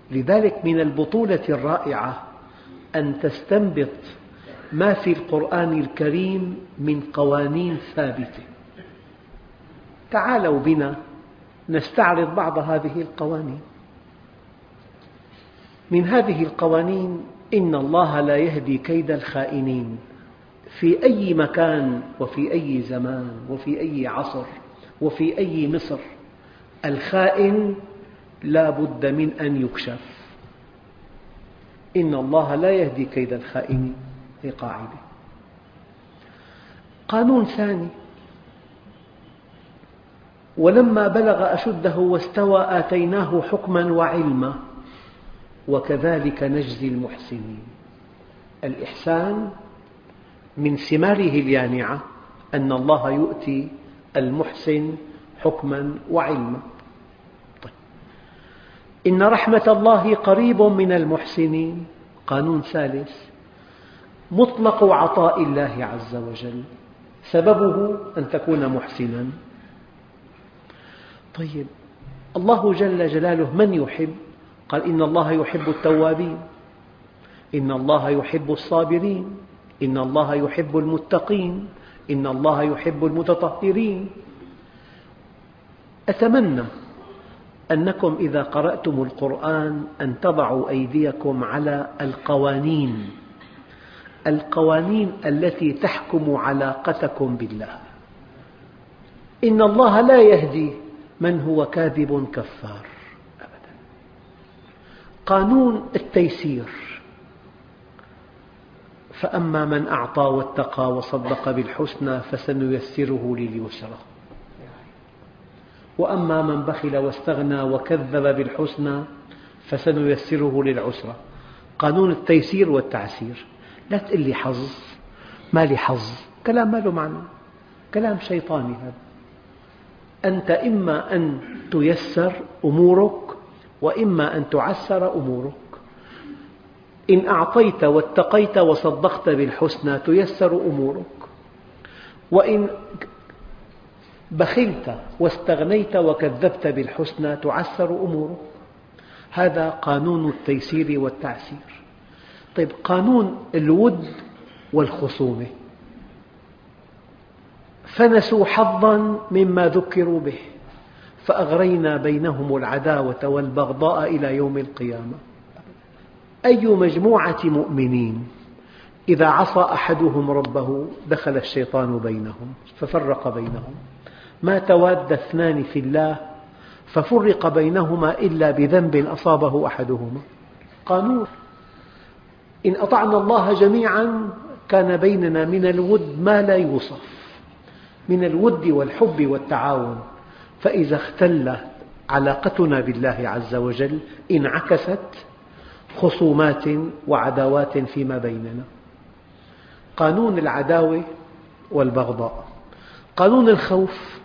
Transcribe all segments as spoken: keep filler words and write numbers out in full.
لذلك من البطولة الرائعة أن تستنبط ما في القرآن الكريم من قوانين ثابتة. تعالوا بنا نستعرض بعض هذه القوانين. من هذه القوانين: إن الله لا يهدي كيد الخائنين. في أي مكان وفي أي زمان وفي أي عصر وفي أي مصر، الخائن لا بد من أن يكشف. إن الله لا يهدي كيد الخائنين، هذه قاعدة. قانون ثاني: ولما بلغ أشده واستوى آتيناه حكما وعلما وكذلك نجزي المحسنين. الإحسان من ثماره اليانعة أن الله يؤتي المحسن حكما وعلما. طيب. إن رحمة الله قريب من المحسنين. قانون ثالث: مطلق عطاء الله عز وجل سببه أن تكون محسنا. طيب، الله جل جلاله من يحب؟ قال: إن الله يحب التوابين، إن الله يحب الصابرين، إن الله يحب المتقين، إن الله يحب المتطهرين. أتمنى أنكم إذا قرأتم القرآن أن تضعوا أيديكم على القوانين القوانين التي تحكم علاقتكم بالله. إن الله لا يهدي من هو كاذب كفار أبدا. قانون التيسير: فأما من أعطى واتقى وصدق بالحسنى فسنيسره لليسرى، وأما من بخل واستغنى وكذب بالحسنى فسنيسره للعسرى. قانون التيسير والتعسير. لا تقل لي حظ، ما لي حظ، كلام ما له معنى، كلام شيطاني هذا. أنت إما أن تيسر أمورك وإما أن تعسر أمورك. إن أعطيت واتقيت وصدقت بالحسنى تيسر أمورك، وإن بخلت واستغنيت وكذبت بالحسنى تعسر أمورك. هذا قانون التيسير والتعسير. طيب، قانون الود والخصومة: فنسوا حظا مما ذكروا به فأغرينا بينهم العداوة والبغضاء إلى يوم القيامة. أي مجموعة مؤمنين إذا عصى أحدهم ربه دخل الشيطان بينهم ففرق بينهم. ما تواد اثنان في الله ففرق بينهما إلا بذنب أصابه أحدهما. قانون: إن أطعنا الله جميعا كان بيننا من الود ما لا يوصف، من الود والحب والتعاون. فإذا اختلت علاقتنا بالله عز وجل انعكست خصومات وعداوات فيما بيننا. قانون العداوة والبغضاء. قانون الخوف: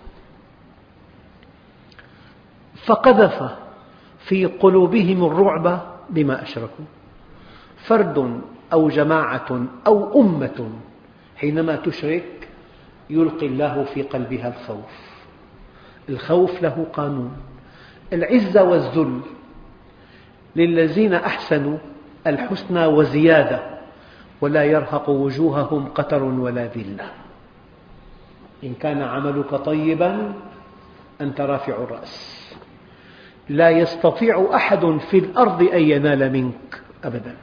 فقذف في قلوبهم الرعب بما أشركوا. فرد أو جماعة أو أمة حينما تشرك يلقي الله في قلبها الخوف. الخوف له قانون: العزة والذل للذين أحسنوا الحسنى وزيادة ولا يرهق وجوههم قتر ولا ذلة. إن كان عملك طيبا أنت رافع الرأس، لا يستطيع أحد في الأرض أن ينال منك أبدا.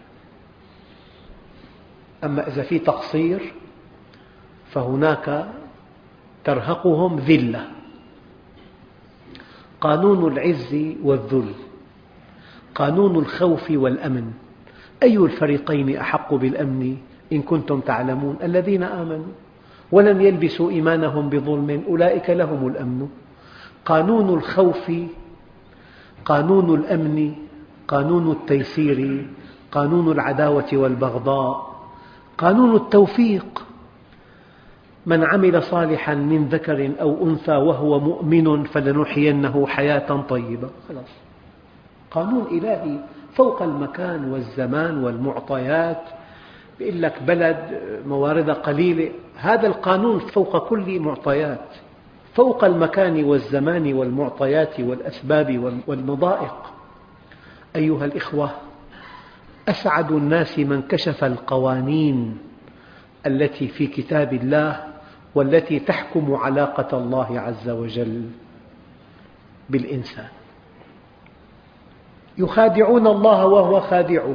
أما إذا في تقصير فهناك ترهقهم ذلة. قانون العز والذل. قانون الخوف والأمن. أي الفريقين أحق بالأمن إن كنتم تعلمون؟ الذين آمنوا ولم يلبسوا إيمانهم بظلم أولئك لهم الأمن. قانون الخوف، قانون الأمن، قانون التيسير، قانون العداوة والبغضاء. قانون التوفيق: من عمل صالحا من ذكر أو أنثى وهو مؤمن فلنحيينه حياة طيبة. خلاص، قانون إلهي فوق المكان والزمان والمعطيات. يقول لك بلد مواردها قليلة، هذا القانون فوق كل معطيات، فوق المكان والزمان والمعطيات والأسباب والمضائق. أيها الإخوة، أسعد الناس من كشف القوانين التي في كتاب الله والتي تحكم علاقة الله عز وجل بالإنسان. يخادعون الله وهو خادعهم.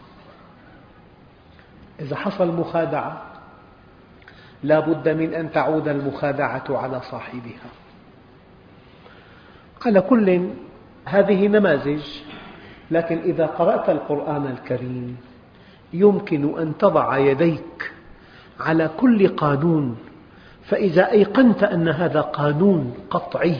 إذا حصل مخادعة لا بد من أن تعود المخادعة على صاحبها. على كل، هذه نماذج، لكن إذا قرأت القرآن الكريم يمكن أن تضع يديك على كل قانون، فإذا أيقنت أن هذا قانون قطعي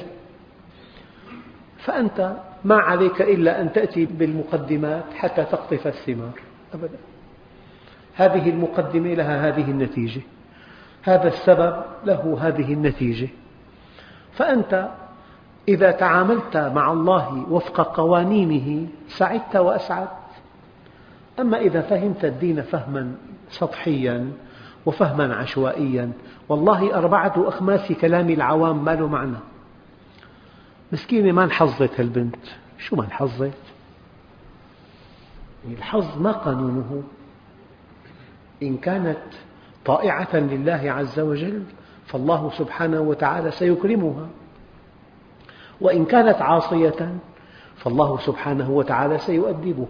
فأنت ما عليك إلا أن تأتي بالمقدمات حتى تقطف الثمار. أبدا، هذه المقدمة لها هذه النتيجة، هذا السبب له هذه النتيجة. فأنت إذا تعاملت مع الله وفق قوانينه سعدت وأسعدت. أما إذا فهمت الدين فهما سطحيا وفهما عشوائيا، والله أربعة أخماس كلام العوام ما له معنى. مسكينة ما انحظت هالبنت. شو ما انحظت؟ الحظ ما قانونه. إن كانت طائعة لله عز وجل فالله سبحانه وتعالى سيكرمها، وإن كانت عاصية فالله سبحانه وتعالى سيؤدبها.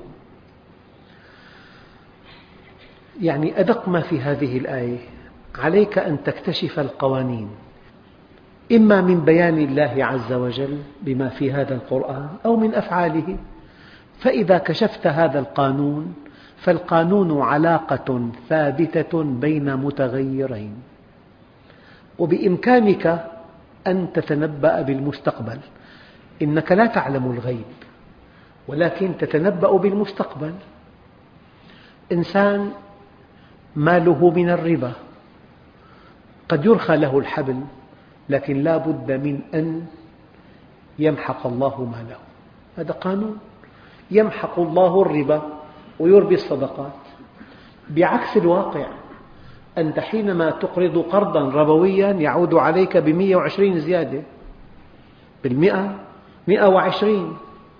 يعني أدق ما في هذه الآية، عليك أن تكتشف القوانين، إما من بيان الله عز وجل بما في هذا القرآن أو من أفعاله. فإذا كشفت هذا القانون فالقانون علاقة ثابتة بين متغيرين، وبإمكانك أن تتنبأ بالمستقبل. إنك لا تعلم الغيب ولكن تتنبأ بالمستقبل. إنسان ماله من الربا، قد يرخى له الحبل لكن لا بد من أن يمحق الله ماله. هذا قانون، يمحق الله الربا ويربي الصدقات. بعكس الواقع، أنت حينما تقرض قرضا ربويا يعود عليك بمئة وعشرين زيادة، بالمئة مئة وعشرين.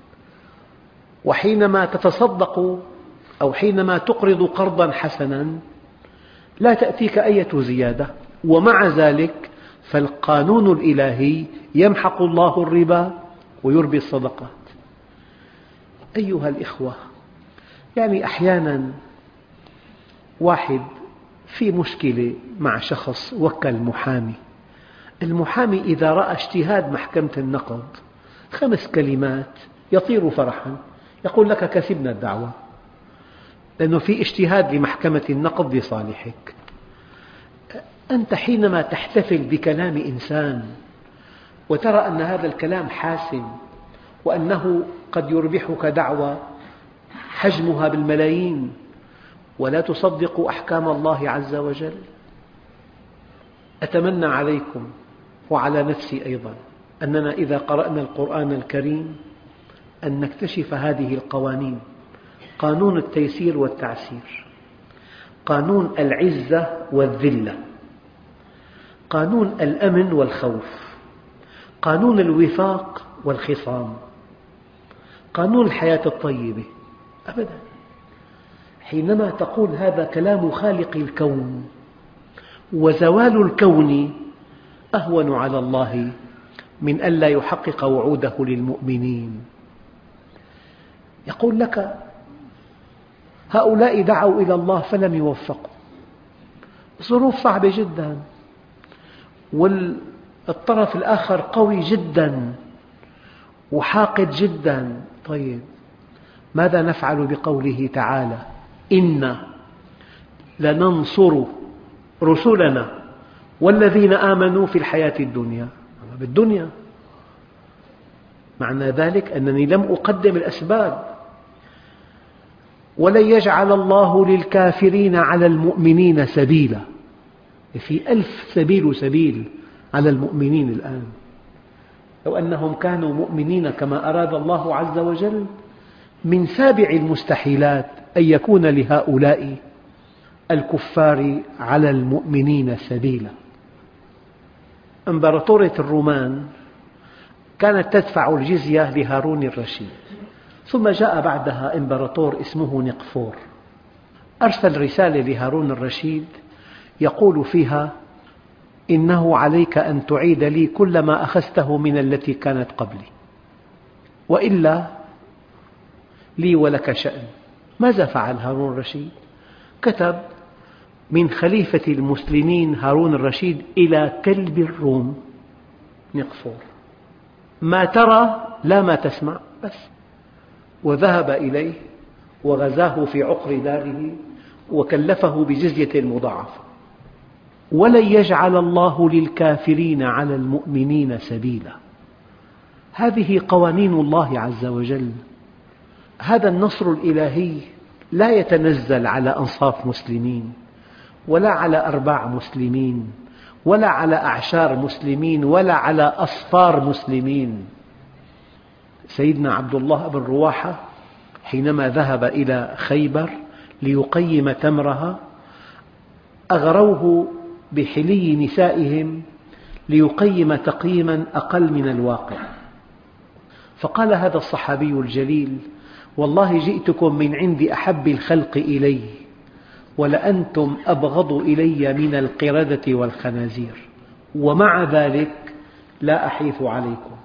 وحينما تتصدق أو حينما تقرض قرضا حسنا لا تأتيك أي زيادة. ومع ذلك فالقانون الإلهي يمحق الله الربا ويربي الصدقات. أيها الإخوة، يعني أحيانا واحد في مشكلة مع شخص وكل محامي. المحامي إذا رأى اجتهاد محكمة النقض خمس كلمات يطير فرحا، يقول لك كسبنا الدعوة، لأنه في اجتهاد لمحكمة النقض لصالحك. أنت حينما تحتفل بكلام إنسان وترى أن هذا الكلام حاسم وأنه قد يربحك دعوة حجمها بالملايين ولا تصدق أحكام الله عز وجل، أتمنى عليكم وعلى نفسي أيضا أننا إذا قرأنا القرآن الكريم أن نكتشف هذه القوانين: قانون التيسير والتعسير، قانون العزة والذلة، قانون الأمن والخوف، قانون الوفاق والخصام، قانون الحياة الطيبة. أبدا، حينما تقول هذا كلام خالق الكون، وزوال الكون أهون على الله من ألا يحقق وعوده للمؤمنين. يقول لك هؤلاء دعوا إلى الله فلم يوفقوا، ظروف صعبة جدا، والطرف الآخر قوي جدا وحاقد جدا. طيب، ماذا نفعل بقوله تعالى: إنا لننصر رسلنا والذين آمنوا في الحياة الدنيا؟ بالدنيا، معنى ذلك أنني لم أقدم الأسباب. ولن يجعل الله للكافرين على المؤمنين سبيلا. في ألف سبيل وسبيل على المؤمنين الآن. لو أنهم كانوا مؤمنين كما أراد الله عز وجل، من سابع المستحيلات أن يكون لهؤلاء الكفار على المؤمنين سبيلا. إمبراطورية الرومان كانت تدفع الجزية لهارون الرشيد، ثم جاء بعدها إمبراطور اسمه نقفور، أرسل رسالة لهارون الرشيد يقول فيها: إنه عليك أن تعيد لي كل ما أخذته من التي كانت قبلي، وإلا لي ولك شأن. ماذا فعل هارون الرشيد؟ كتب من خليفة المسلمين هارون الرشيد إلى كلب الروم نقفور: ما ترى لا ما تسمع بس. وذهب إليه وغزاه في عقر داره وكلفه بجزية مضاعفة. ولن يجعل الله للكافرين على المؤمنين سبيلا. هذه قوانين الله عز وجل. هذا النصر الإلهي لا يتنزل على أنصاف مسلمين، ولا على أرباع مسلمين، ولا على أعشار مسلمين، ولا على أصفار مسلمين. سيدنا عبد الله بن رواحة حينما ذهب إلى خيبر ليقيم تمرها أغروه بحلي نسائهم ليقيم تقييما أقل من الواقع. فقال هذا الصحابي الجليل: والله جئتكم من عند أحب الخلق إلي، ولأنتم أبغض إلي من القردة والخنازير، ومع ذلك لا أحيف عليكم.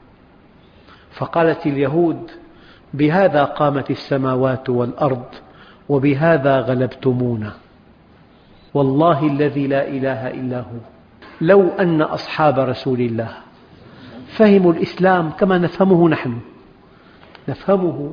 فقالت اليهود: بهذا قامت السماوات والأرض، وبهذا غلبتمونا. والله الذي لا إله إلا هو، لو أن أصحاب رسول الله فهموا الإسلام كما نفهمه نحن، نفهمه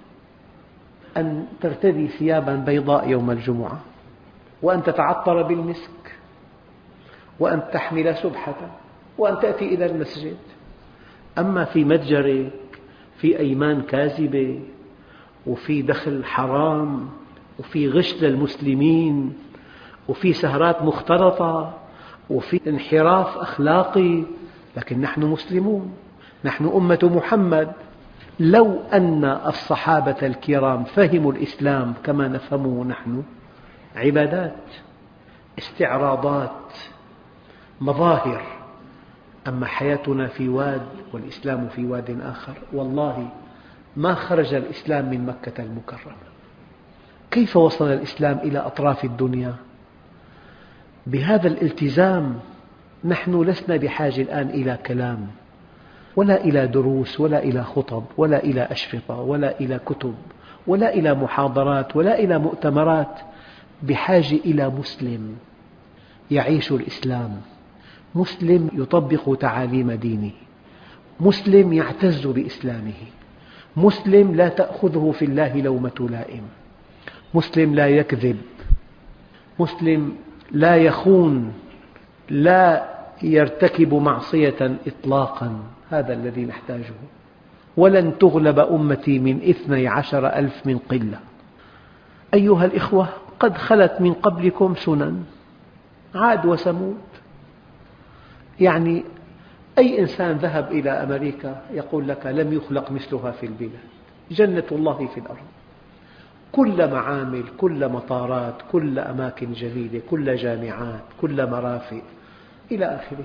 أن ترتدي ثيابا بيضاء يوم الجمعة، وأن تتعطر بالمسك، وأن تحمل سبحة، وأن تأتي إلى المسجد. أما في متجرك في أيمان كاذبة، وفي دخل حرام، وفي غش للمسلمين، وفي سهرات مختلطة، وفي انحراف أخلاقي، لكن نحن مسلمون، نحن أمة محمد. لو أن الصحابة الكرام فهموا الإسلام كما نفهمه نحن، عبادات، استعراضات، مظاهر. أما حياتنا في واد والإسلام في واد آخر، والله ما خرج الإسلام من مكة المكرمة. كيف وصل الإسلام إلى أطراف الدنيا؟ بهذا الالتزام. نحن لسنا بحاجة الآن إلى كلام، ولا إلى دروس، ولا إلى خطب، ولا إلى أشرطة، ولا إلى كتب، ولا إلى محاضرات، ولا إلى مؤتمرات. بحاجة إلى مسلم يعيش الإسلام، مسلم يطبق تعاليم دينه، مسلم يعتز بإسلامه، مسلم لا تأخذه في الله لومة لائم، مسلم لا يكذب، مسلم لا يخون، لا يرتكب معصية إطلاقا. هذا الذي نحتاجه. ولن تغلب أمتي من اثني عشر ألف من قلة. أيها الإخوة، قد خلت من قبلكم سنن، عاد وثمود. يعني أي إنسان ذهب إلى أمريكا يقول لك لم يخلق مثلها في البلاد، جنة الله في الأرض، كل معامل، كل مطارات، كل أماكن جميلة، كل جامعات، كل مرافق إلى آخره.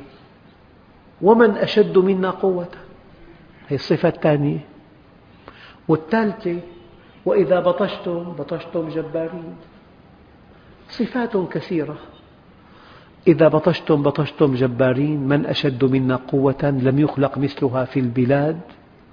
ومن أشد منا قوة، هذه الصفة الثانية. والثالثة: وإذا بطشتم بطشتم جبارين. صفات كثيرة. إذا بطشتم بطشتم جبارين، من أشد منا قوة، لم يخلق مثلها في البلاد.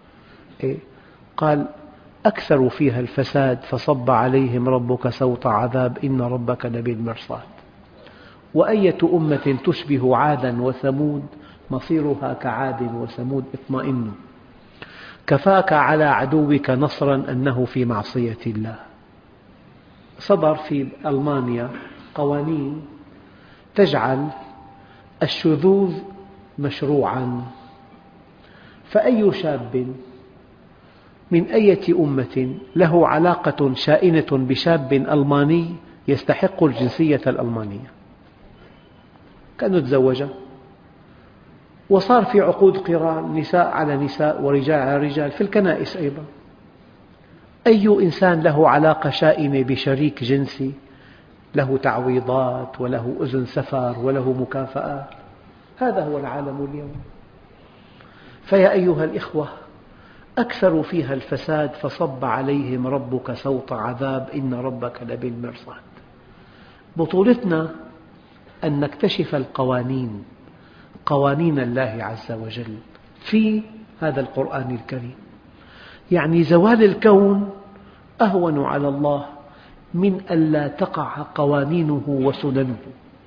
قال: أكثروا فيها الفساد فصب عليهم ربك سوط عذاب إن ربك لبالمرصاد. وأية أمة تشبه عادا وثمود مصيرها كعاد وثمود اطمئنوا. كفاك على عدوك نصرا أنه في معصية الله. صدر في ألمانيا قوانين تجعل الشذوذ مشروعا، فأي شاب من أية أمة له علاقة شائنة بشاب ألماني يستحق الجنسية الألمانية، كأنه تزوجه. وصار في عقود قران نساء على نساء ورجال على رجال في الكنائس أيضا. أي إنسان له علاقة شائنة بشريك جنسي له تعويضات وله أذن سفر وله مكافآت. هذا هو العالم اليوم. فيا أيها الإخوة، أكثروا فيها الفساد فصب عليهم ربك سوط عذاب إن ربك لبالمرصاد. بطولتنا أن نكتشف القوانين، قوانين الله عز وجل في هذا القرآن الكريم. يعني زوال الكون أهون على الله من ألا تقع قوانينه وسننه.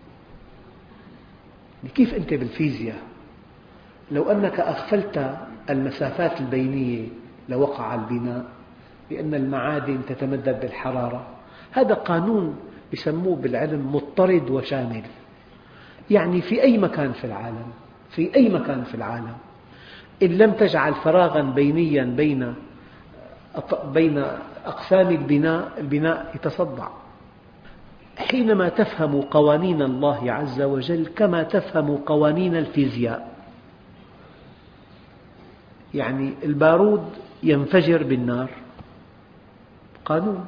كيف أنت بالفيزياء لو أنك أغفلت المسافات البينية لوقع البناء، لأن المعادن تتمدد بالحرارة. هذا قانون يسموه بالعلم مضطرد وشامل، يعني في أي مكان في العالم، في أي مكان في العالم إن لم تجعل فراغا بينيا بين بين أقسام البناء، البناء يتصدع. حينما تفهم قوانين الله عز وجل كما تفهم قوانين الفيزياء، يعني البارود ينفجر بالنار، قانون.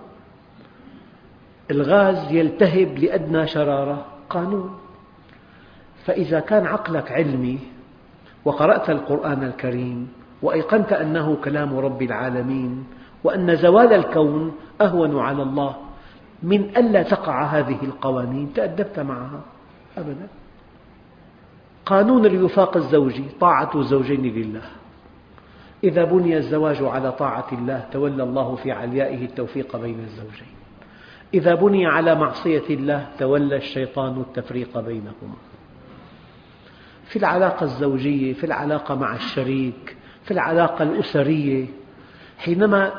الغاز يلتهب لأدنى شرارة، قانون. فإذا كان عقلك علمي وقرأت القرآن الكريم وأيقنت أنه كلام رب العالمين وأن زوال الكون أهون على الله من ألا تقع هذه القوانين، تأدبت معها أبدا. قانون الوفاق الزوجي، طاعة الزوجين لله. إذا بني الزواج على طاعة الله تولى الله في عليائه التوفيق بين الزوجين. إذا بني على معصية الله تولى الشيطان التفريق بينهما. في العلاقة الزوجية، في العلاقة مع الشريك، في العلاقة الأسرية، حينما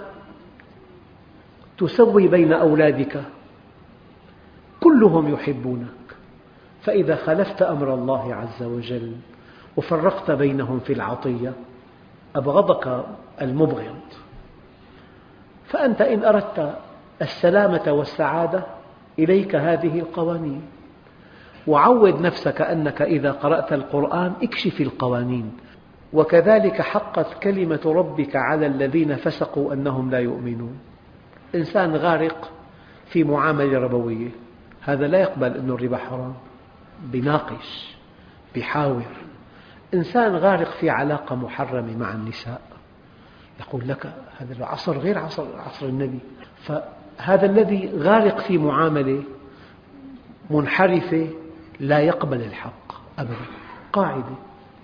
تسوي بين أولادك كلهم يحبونك، فإذا خالفت أمر الله عز وجل وفرقت بينهم في العطية أبغضك المبغض. فأنت إن أردت السلامة والسعادة إليك هذه القوانين، وعود نفسك أنك إذا قرأت القرآن اكشف القوانين. وكذلك حقت كلمة ربك على الذين فسقوا أنهم لا يؤمنون. إنسان غارق في معاملة ربوية، هذا لا يقبل أن الربا حرام، بيناقش، بيحاور. إنسان غارق في علاقة محرمة مع النساء، يقول لك هذا العصر غير عصر, عصر النبي. فهذا الذي غارق في معاملة منحرفة لا يقبل الحق أبدا، قاعدة.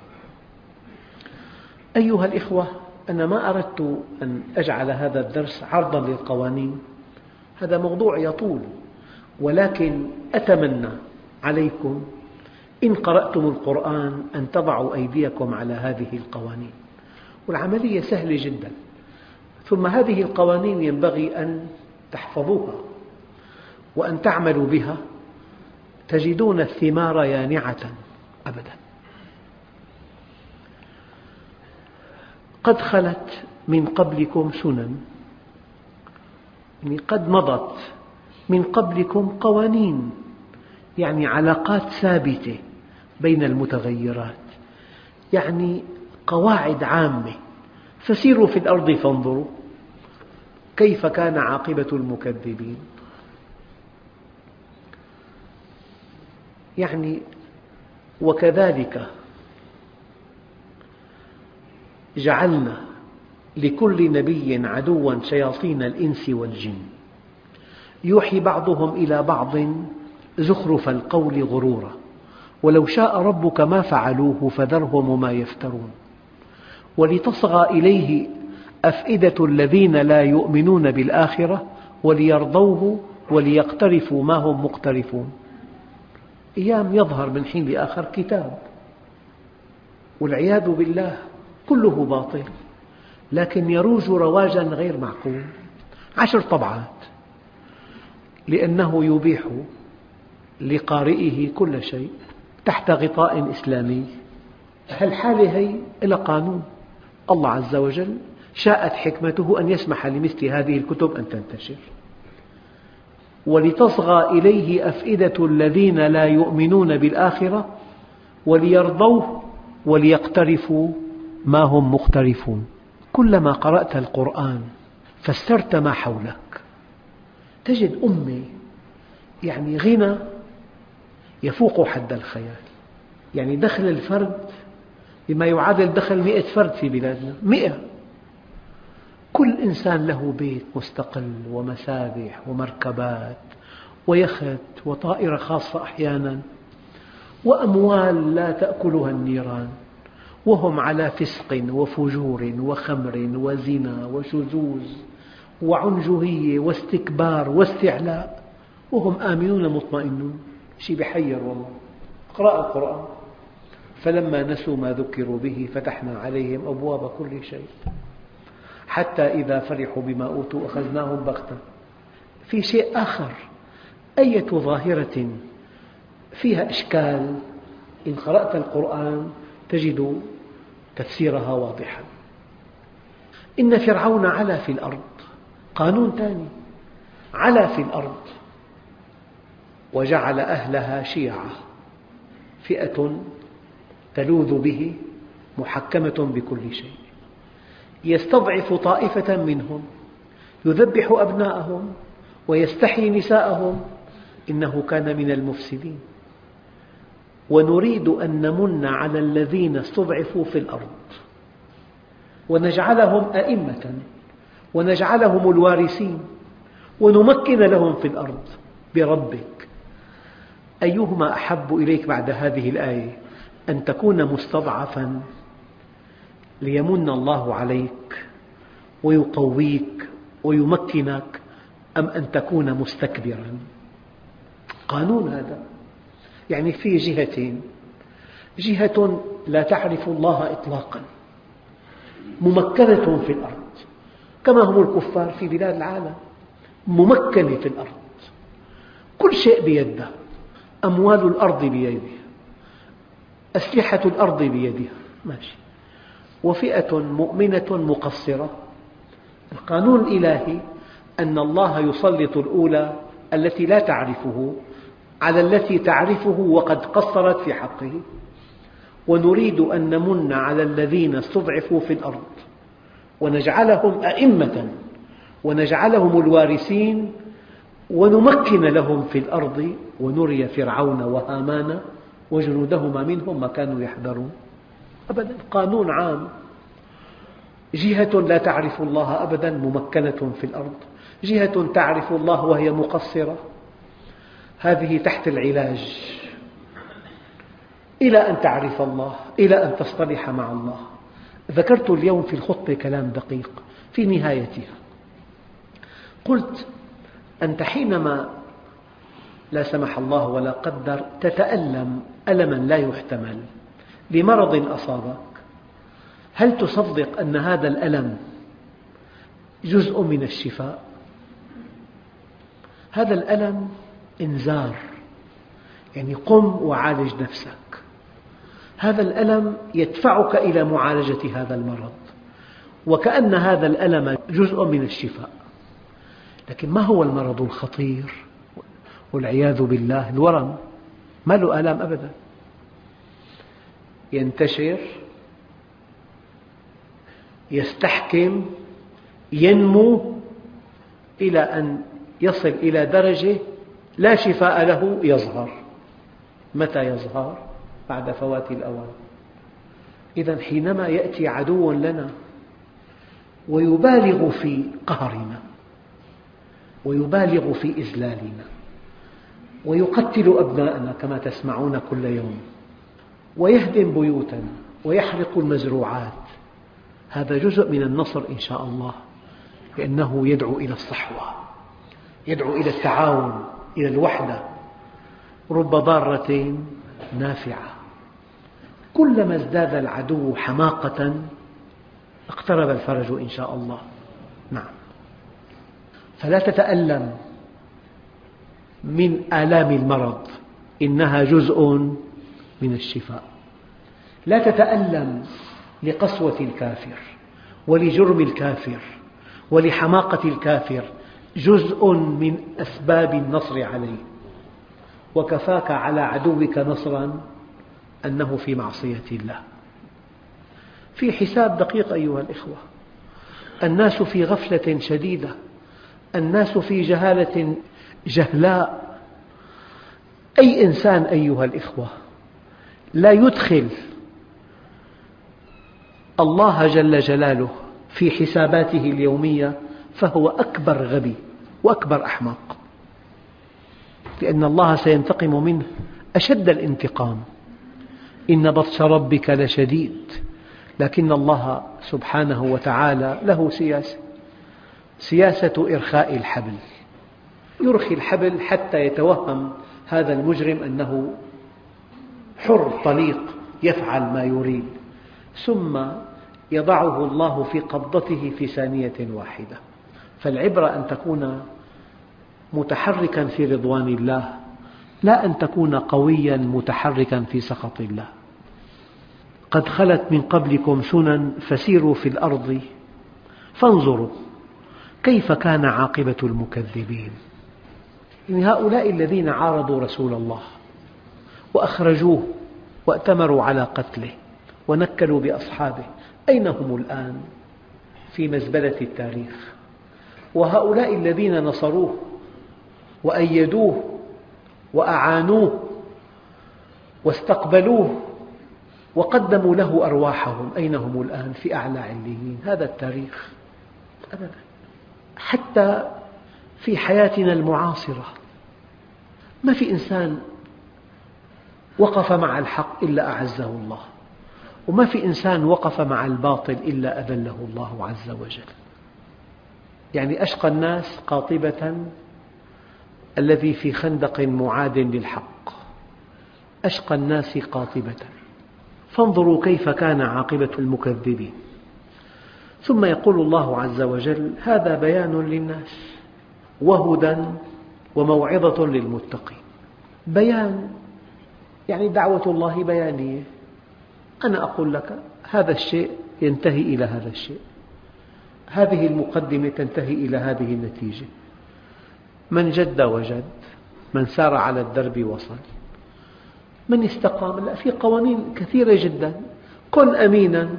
أيها الإخوة، أنا ما أردت أن أجعل هذا الدرس عرضا للقوانين، هذا موضوع يطول، ولكن أتمنى عليكم إن قرأتم القرآن أن تضعوا أيديكم على هذه القوانين، والعملية سهلة جدا. ثم هذه القوانين ينبغي أن تحفظوها وأن تعملوا بها، تجدون الثمار يانعة أبدا. قد خلت من قبلكم سنن، يعني قد مضت من قبلكم قوانين، يعني علاقات ثابتة بين المتغيرات، يعني قواعد عامة. فسيروا في الأرض فانظروا كيف كان عاقبة المكذبين. يعني وكذلك جعلنا لكل نبي عدوا شياطين الإنس والجن يوحي بعضهم إلى بعض زخرف القول غرورا ولو شاء ربك ما فعلوه فذرهم وما يفترون ولتصغى إليه أفئدة الذين لا يؤمنون بالآخرة وليرضوه وليقترفوا ما هم مقترفون. أيام يظهر من حين لآخر كتاب، والعياذ بالله كله باطل، لكن يروج رواجا غير معقول. عشر طبعات لأنه يبيح لقارئه كل شيء تحت غطاء إسلامي. هالحالة هي إلى قانون الله عز وجل، شاءت حكمته أن يسمح لمثل هذه الكتب أن تنتشر. ولتصغى إليه أفئدة الذين لا يؤمنون بالآخرة وليرضوه وليقترفوا ما هم مقترفون. كلما قرأت القرآن فسرت ما حولك تجد أمة يعني غنى يفوق حد الخيال. يعني دخل الفرد بما يعادل دخل مئة فرد في بلادنا، مئة. كل إنسان له بيت مستقل ومسابح ومركبات ويخت وطائرة خاصة أحيانا، وأموال لا تأكلها النيران، وهم على فسق وفجور وخمر وزنا وشذوذ وعنجهية واستكبار واستعلاء، وهم آمنون مطمئنون. شيء بحير والله. اقرأ القرآن. فلما نسوا ما ذكروا به فتحنا عليهم أبواب كل شيء حتى إذا فرحوا بما أوتوا أخذناهم بغتة. في شيء آخر، أية ظاهرة فيها إشكال إن قرأت القرآن تجد تفسيرها واضحا. إن فرعون علا في الأرض، قانون ثاني، علا في الأرض وجعل أهلها شيعا، فئة تلوذ به محكمة بكل شيء، يستضعف طائفة منهم يذبح أبناءهم ويستحيي نساءهم، إنه كان من المفسدين. ونريد أن نمن على الذين استضعفوا في الأرض ونجعلهم أئمة ونجعلهم الوارثين ونمكن لهم في الأرض بربك. أيهما أحب إليك بعد هذه الآية، أن تكون مستضعفا ليمن الله عليك ويقويك ويمكنك، أم أن تكون مستكبرا؟ قانون هذا. يعني في جهتين، جهة لا تعرف الله إطلاقا ممكنة في الأرض كما هم الكفار في بلاد العالم، ممكنة في الأرض، كل شيء بيدها، أموال الأرض بيدها، أسلحة الأرض بيدها، ماشي. وفئة مؤمنة مقصرة. القانون الإلهي أن الله يسلط الأولى التي لا تعرفه على التي تعرفه وقد قصرت في حقه. ونريد أن نمن على الذين استضعفوا في الأرض ونجعلهم أئمة ونجعلهم الوارثين ونمكن لهم في الأرض ونري فرعون وهامان وجنودهما منهم ما كانوا يحذرون. أبدا، قانون عام. جهة لا تعرف الله أبدا ممكنة في الأرض، جهة تعرف الله وهي مقصرة، هذه تحت العلاج إلى أن تعرف الله، إلى أن تصطلح مع الله. ذكرت اليوم في الخطبة كلام دقيق في نهايتها، قلت: أنت حينما لا سمح الله ولا قدر تتألم ألما لا يحتمل لمرض أصابك، هل تصدق أن هذا الألم جزء من الشفاء؟ هذا الألم إنذار، يعني قم وعالج نفسك. هذا الألم يدفعك إلى معالجة هذا المرض، وكأن هذا الألم جزء من الشفاء. لكن ما هو المرض الخطير والعياذ بالله؟ الورم، ما له آلام أبدا، ينتشر، يستحكم، ينمو إلى أن يصل إلى درجة لا شفاء له، يظهر. متى يظهر؟ بعد فوات الأوان. إذن حينما يأتي عدو لنا ويبالغ في قهرنا ويبالغ في إذلالنا ويقتل أبناءنا كما تسمعون كل يوم، ويهدم بيوتنا ويحرق المزروعات، هذا جزء من النصر إن شاء الله، لأنه يدعو إلى الصحوة، يدعو إلى التعاون، إلى الوحدة. رب ضارة نافعة. كلما ازداد العدو حماقة اقترب الفرج إن شاء الله. نعم، فلا تتألم من آلام المرض، إنها جزء من الشفاء. لا تتألم لقسوة الكافر ولجرم الكافر ولحماقة الكافر، جزء من أسباب النصر عليه. وكفاك على عدوك نصرا أنه في معصية الله. في حساب دقيق أيها الإخوة، الناس في غفلة شديدة، الناس في جهالة جهلاء. أي إنسان أيها الإخوة لا يدخل الله جل جلاله في حساباته اليومية فهو أكبر غبي وأكبر أحمق، لأن الله سينتقم منه أشد الانتقام. إن بطش ربك لشديد، لكن الله سبحانه وتعالى له سياسة، سياسة إرخاء الحبل، يرخي الحبل حتى يتوهم هذا المجرم أنه حر طليق يفعل ما يريد، ثم يضعه الله في قبضته في ثانية واحدة. فالعبرة أن تكون متحركا في رضوان الله، لا أن تكون قويا متحركا في سخط الله. قد خلت من قبلكم سنن فسيروا في الأرض فانظروا كيف كان عاقبة المكذبين. يعني هؤلاء الذين عارضوا رسول الله وأخرجوه وأتمروا على قتله ونكلوا بأصحابه، أين هم الآن؟ في مزبلة التاريخ. وهؤلاء الذين نصروه وأيدوه وأعانوه واستقبلوه وقدموا له أرواحهم، أين هم الآن؟ في أعلى عليين. هذا التاريخ أبدا. حتى في حياتنا المعاصرة ما في إنسان وقف مع الحق إلا أعزه الله، وما في إنسان وقف مع الباطل إلا أذله الله عز وجل. يعني أشقى الناس قاطبة الذي في خندق معاد للحق، أشقى الناس قاطبة. فانظروا كيف كان عاقبة المكذبين. ثم يقول الله عز وجل: هذا بيان للناس وهدى وموعظة للمتقين. بيان يعني دعوة الله بيانية، أنا أقول لك هذا الشيء ينتهي إلى هذا الشيء، هذه المقدمة تنتهي إلى هذه النتيجة، من جد وجد، من سار على الدرب وصل، من استقام. لا، في قوانين كثيرة جدا. كن أمينا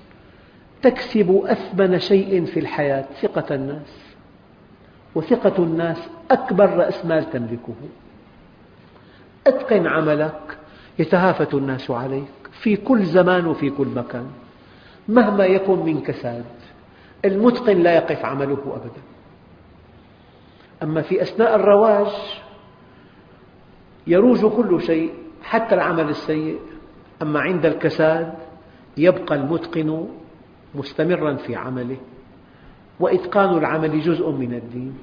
تكسب أثمن شيء في الحياة ثقة الناس، وثقة الناس أكبر رأس مال تملكه. أتقن عملك يتهافت الناس عليك في كل زمان وفي كل مكان مهما يكن من كساد. المتقن لا يقف عمله أبدا. أما في أثناء الرواج يروج كل شيء حتى العمل السيء، أما عند الكساد يبقى المتقن مستمرا في عمله، وإتقان العمل جزء من الدين.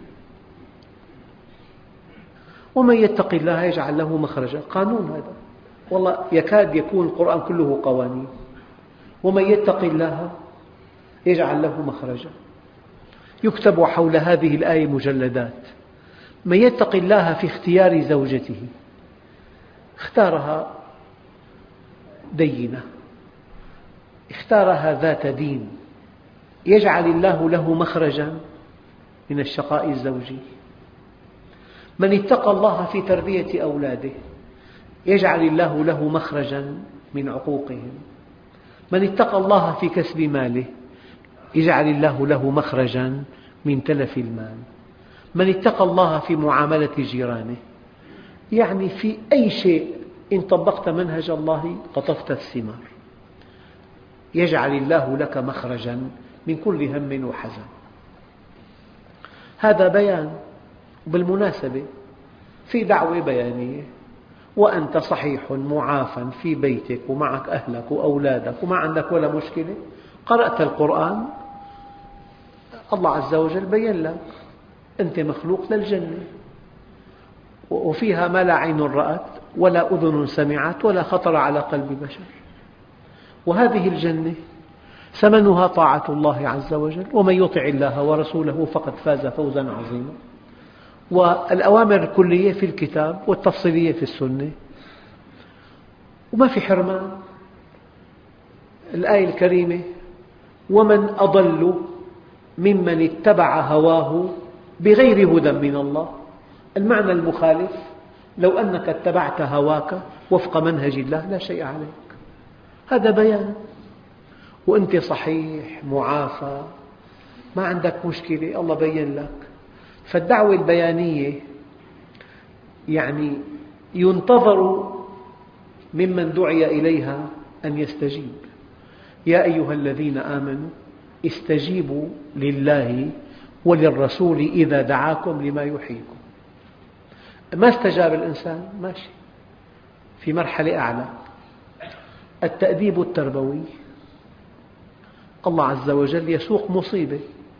ومن يتق الله يجعل له مخرجا، قانون هذا، والله يكاد يكون القرآن كله قوانين. ومن يتق الله يجعل له مخرجا. يكتب حول هذه الآية مجلدات. من يتق الله في اختيار زوجته، اختارها دينة، اختارها ذات دين، يجعل الله له مخرجا من الشقاء الزوجي. من اتقى الله في تربية أولاده يجعل الله له مخرجا من عقوقهم. من اتقى الله في كسب ماله يجعل الله له مخرجا من تلف المال. من اتقى الله في معاملة جيرانه، يعني في أي شيء إن طبقت منهج الله قطفت الثمار. يجعل الله لك مخرجا من كل هم وحزن. هذا بيان. بالمناسبة في دعوة بيانية وأنت صحيح معافى في بيتك ومعك أهلك وأولادك وما عندك ولا مشكلة، قرأت القرآن، الله عز وجل بيّن لك أنت مخلوق للجنة، وفيها ما لا عين رأت ولا أذن سمعت ولا خطر على قلب بشر. وهذه الجنة ثمنها طاعة الله عز وجل، ومن يطع الله ورسوله فقد فاز فوزا عظيما. والأوامر الكلية في الكتاب والتفصيلية في السنة، وما في حرمان. الآية الكريمة: ومن أضل ممن اتبع هواه بغير هدى من الله. المعنى المخالف: لو أنك اتبعت هواك وفق منهج الله لا شيء عليك. هذا بيان، وأنت صحيح معافى ما عندك مشكلة، الله بيّن لك. فالدعوة البيانية يعني ينتظر ممن دعي إليها أن يستجيب. يا أيها الذين آمنوا استجيبوا لله وللرسول إذا دعاكم لما يحييكم. ما استجاب الإنسان ماشي، في مرحلة أعلى، التأديب التربوي. الله عز وجل يسوق مصيبة: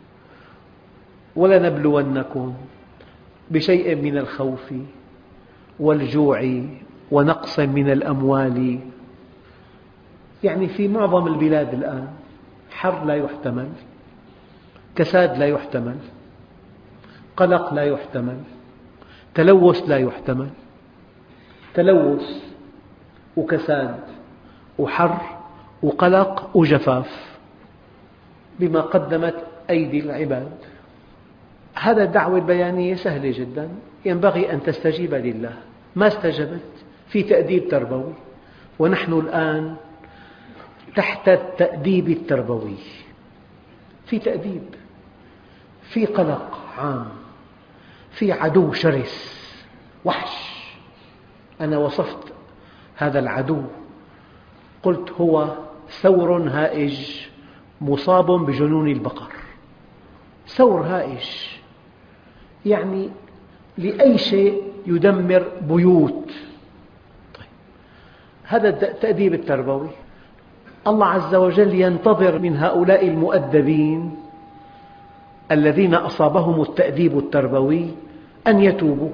ولنبلونكم بشيء من الخوف والجوع ونقص من الأموال. يعني في معظم البلاد الآن حر لا يحتمل، كساد لا يحتمل، قلق لا يحتمل، تلوث لا يحتمل. تلوث وكساد وحر وقلق وجفاف بما قدمت أيدي العباد. هذا الدعوة البيانية سهلة جدا، ينبغي أن تستجيب لله. ما استجبت، في تأديب تربوي، ونحن الآن تحت التأديب التربوي. في تأديب، في قلق عام، في عدو شرس وحش. أنا وصفت هذا العدو، قلت هو ثور هائج مصاب بجنون البقر. ثور هائج يعني لأي شيء يدمر بيوت. طيب، هذا التأديب التربوي. الله عز وجل ينتظر من هؤلاء المؤدبين الذين أصابهم التأديب التربوي أن يتوبوا.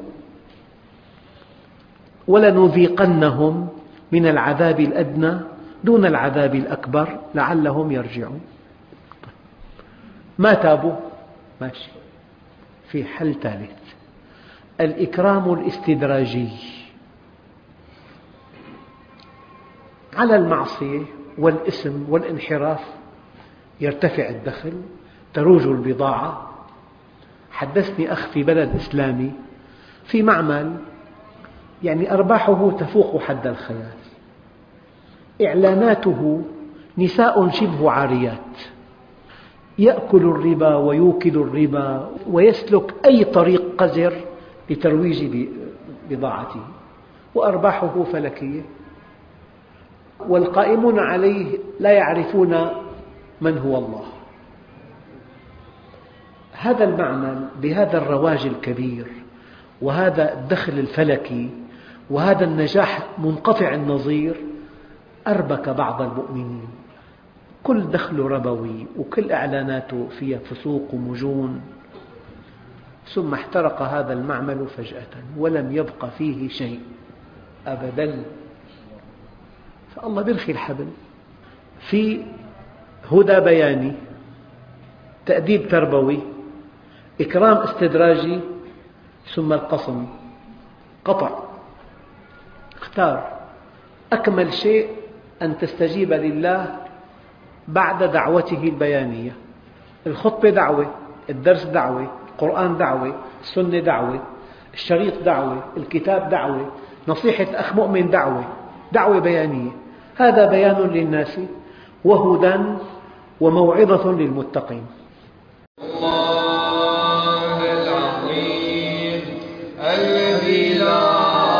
ولنذيقنهم من العذاب الأدنى دون العذاب الأكبر لعلهم يرجعون. ما تابوا ماشي، في حل ثالث: الإكرام الاستدراجي. على المعصية والإثم والانحراف يرتفع الدخل، تروج البضاعة. حدثني أخ في بلد إسلامي في معمل يعني أرباحه تفوق حد الخيال، إعلاناته نساء شبه عاريات، يأكل الربا ويوكل الربا ويسلك أي طريق قذر لترويج بضاعته، وأرباحه فلكية، والقائمون عليه لا يعرفون من هو الله. هذا المعمل بهذا الرواج الكبير وهذا الدخل الفلكي وهذا النجاح منقطع النظير أربك بعض المؤمنين. كل دخل ربوي وكل إعلاناته فيها فسوق ومجون. ثم احترق هذا المعمل فجأة ولم يبق فيه شيء أبدا. فالله يرخي الحبل. في هدى بياني، تأديب تربوي، إكرام استدراجي، ثم القصم، قطع. اختار. أكمل شيء أن تستجيب لله بعد دعوته البيانية. الخطبة دعوة، الدرس دعوة، القرآن دعوة، السنة دعوة، الشريط دعوة، الكتاب دعوة، نصيحة أخ مؤمن دعوة، دعوة بيانية. هذا بيان للناس وهدى وموعظة للمتقين. الله العظيم الذي لا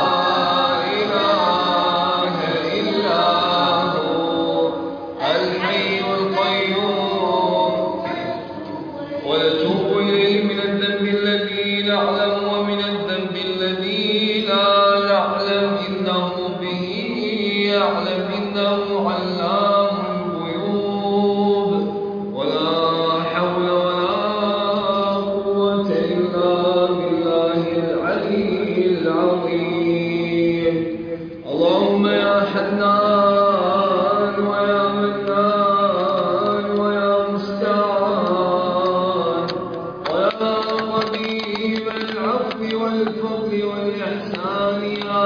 إله إلا هو الحي القيوم، ونتوب إليه من الذنب الذي نعلم ومن الذنب الذي لا نعلم، إنه به يعلم، إنه علام الغيوب، ولا حول ولا قوة إلا بالله العلي العظيم. اللهم يا حنان ويا منان ويا مستعان ويا قديم العفو والفضل والإحسان يا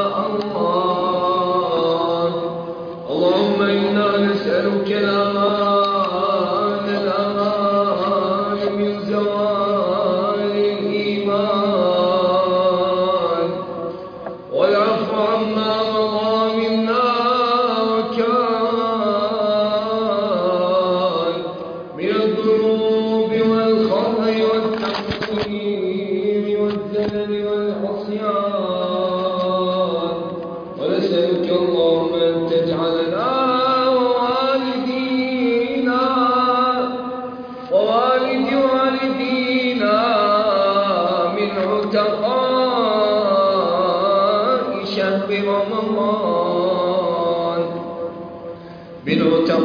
الله. اللهم إنا نسألك الأمان الأمان من زوال الإيمان، والعفو عما مضى منا وكان من الذنوب والخطأ والتقصير والزلل والعصيان. ونسألك اللهم أن تجعلنا ووالدينا بعتقاء شهر رمضان من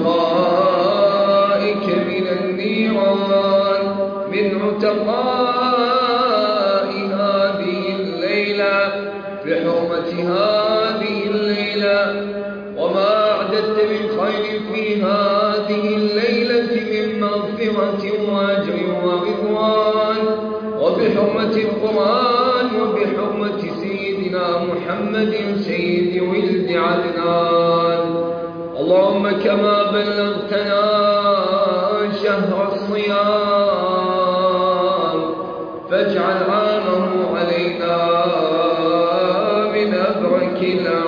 عتقائك من النيران من عتقاء هذه الليلة بحرمة هذه الليلة وما أعددت من خير في هذه الليلة من مغفرة وأجر ورضوان وبحرمة القرآن وبحرمة سيدنا محمد سيد ولد عدنان. اللهم كما بلغتنا شهر الصيام فاجعل عامه علينا من أبرك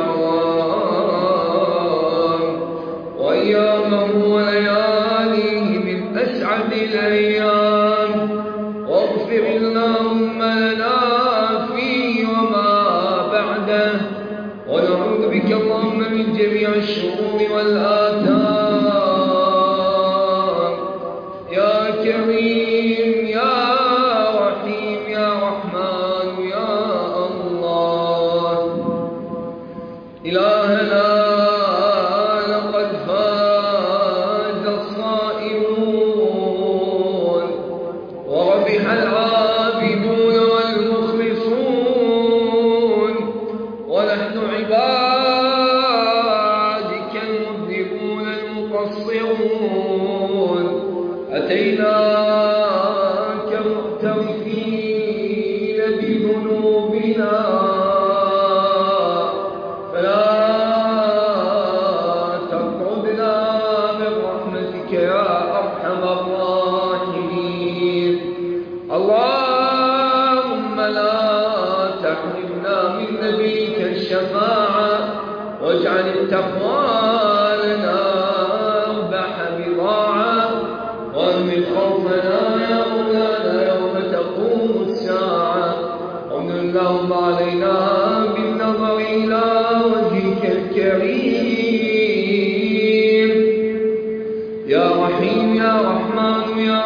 الأعوام وأيامه ولياليه من أسعد الأيام واغفر اللهم لنا فيه وما بعده ونعوذ بك اللهم من جميع الشرور والآثام. يا كريم يا رحيم يا رحمن يا الله إلهنا لقد فاز الصائمون وربح العابدون والمخلصون ونحن عبادك المذنبون المقصرون أتيناك مقترفين بذنوبنا فلا تطردنا برحمتك يا أرحم الراحمين. اللهم لا تحرمنا من نبيك الشفاعة واجعل التقوى لنا أربح بضاعة وأمن خوفنا يا مولانا يوم تقوم الساعة ومن اللهم علينا بالنظر إلى وجهك الكريم يا رحيم يا رحمن يا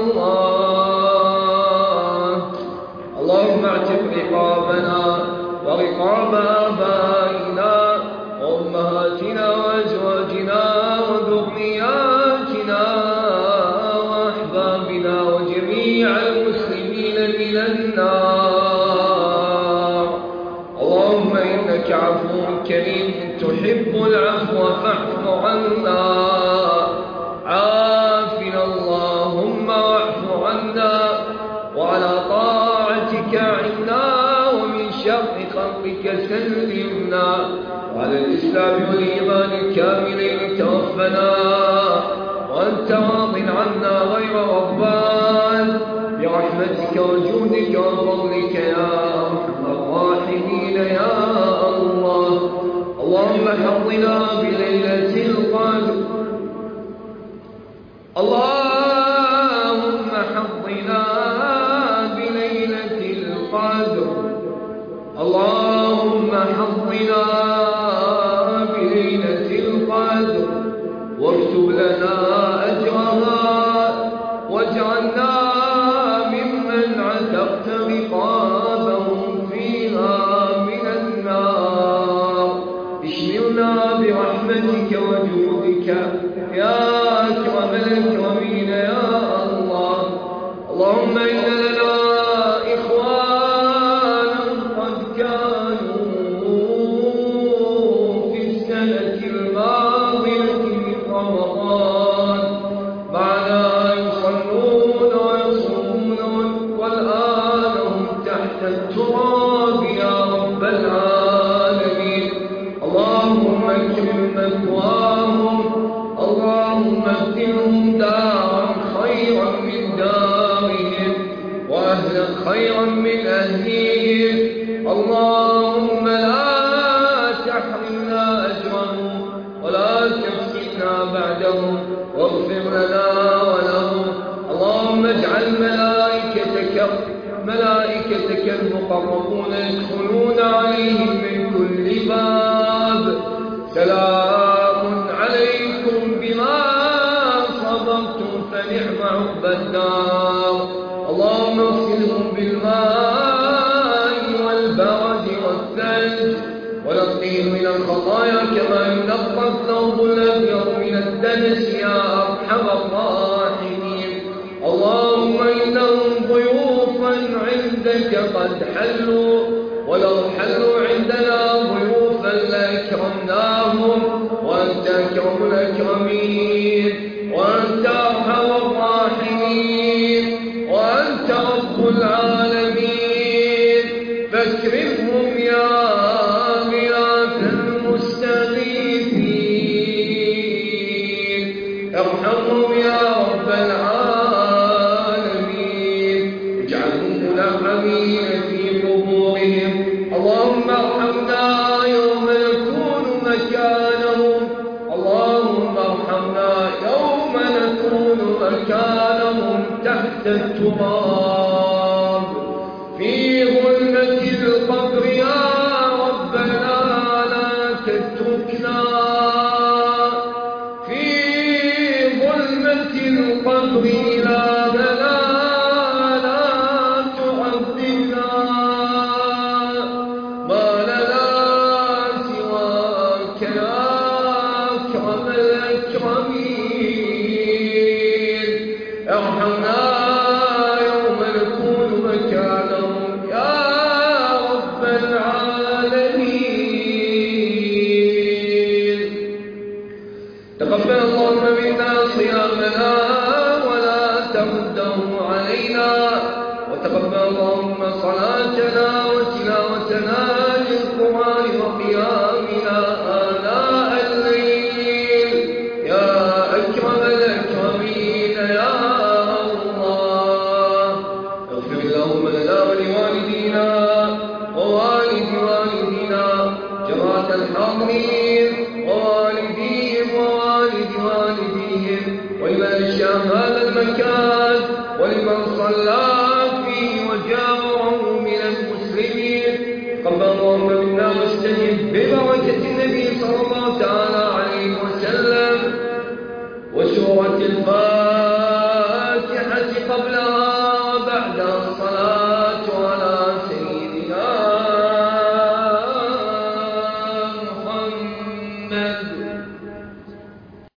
الله. اللهم اعتق رقابنا ورقاب آبائنا وأمهاتنا وأزواجنا وذرياتنا وأحبابنا وجميع المسلمين من النار. اللهم إنك عفو كريم تحب العفو فاعف عنا. عافنا اللهم واعف عنا وعلى طاعتك عنا ومن شر خلقك سلمنا وعلى الإسلام والإيمان الكاملين توفنا وأنت راض عنا غير غضبان برحمتك وجودك وفضلك يا أرحم الراحمين يا الله. اللهم حظنا بليلة القدر اللهم حظنا بليلة القدر اللهم حظنا بليلة القدر واكتب لنا أجرها واجعلنا ممن عتقت رقابهم فيها من النار. اشملنا برحمتك وجودك يا أكرم الأكرمين يا الله. اللهم إن لنا إخوانا قد كانوا في السنة الماضية من رمضان معنا يصلون ويصومون والآن هم تحت التراب يا رب العالمين. اللهم اكرم مثواهم اللهم ابدلهم دارا خيرا من دارهم وأهلا خيرا من أهلهم. اللهم لا تحرمنا أجرهم ولا تفتنا بعدهم واغفر لنا ولهم. اللهم اجعل ملائكتك ملائكتك المقربون يدخلون عليهم من كل باب سلام عليكم بما صبرتم فنعم عقبى الدار. اللهم اغسلهم بالماء وينقى الثوب الأبيض من الدنس يا أرحم الراحمين. اللهم إنهم ضيوفا عندك قد حلوا، ولو حلوا عندنا ضيوفا لأكرمناهم، وأنت أكرم الأكرمين، وأنت أرحم الراحمين، وأنت رب العالمين، فاكرمهم يا غياث المستغيثين، ارحمهم يا رب العالمين، اجعلهم ملحمين في قبورهم. اللهم ارحمنا يوم نكون مكانهم، اللهم ارحمنا يوم نكون مكانهم تحت التراب في ظلمة القبر يا ربنا لا تتركنا في ظلمة القبر إلهنا لا تعذبنا، ما لنا سواك يا أكرم الأكرمين، ارحمنا يوم نكون مكانهم يا رب العالمين. تقبل اللهم منا صيامنا ولا ترده علينا، وتقبل اللهم صلاتنا وتلاوتنا للقرآن وقيامنا آناء الليل يا أكرم الأكرمين يا الله. اغفر اللهم لنا ولوالدينا ووالد والدينا جماعة الحاضرين ووالديهم ووالد والديهم، ولمن شاء هذا المكان، ولمن صلى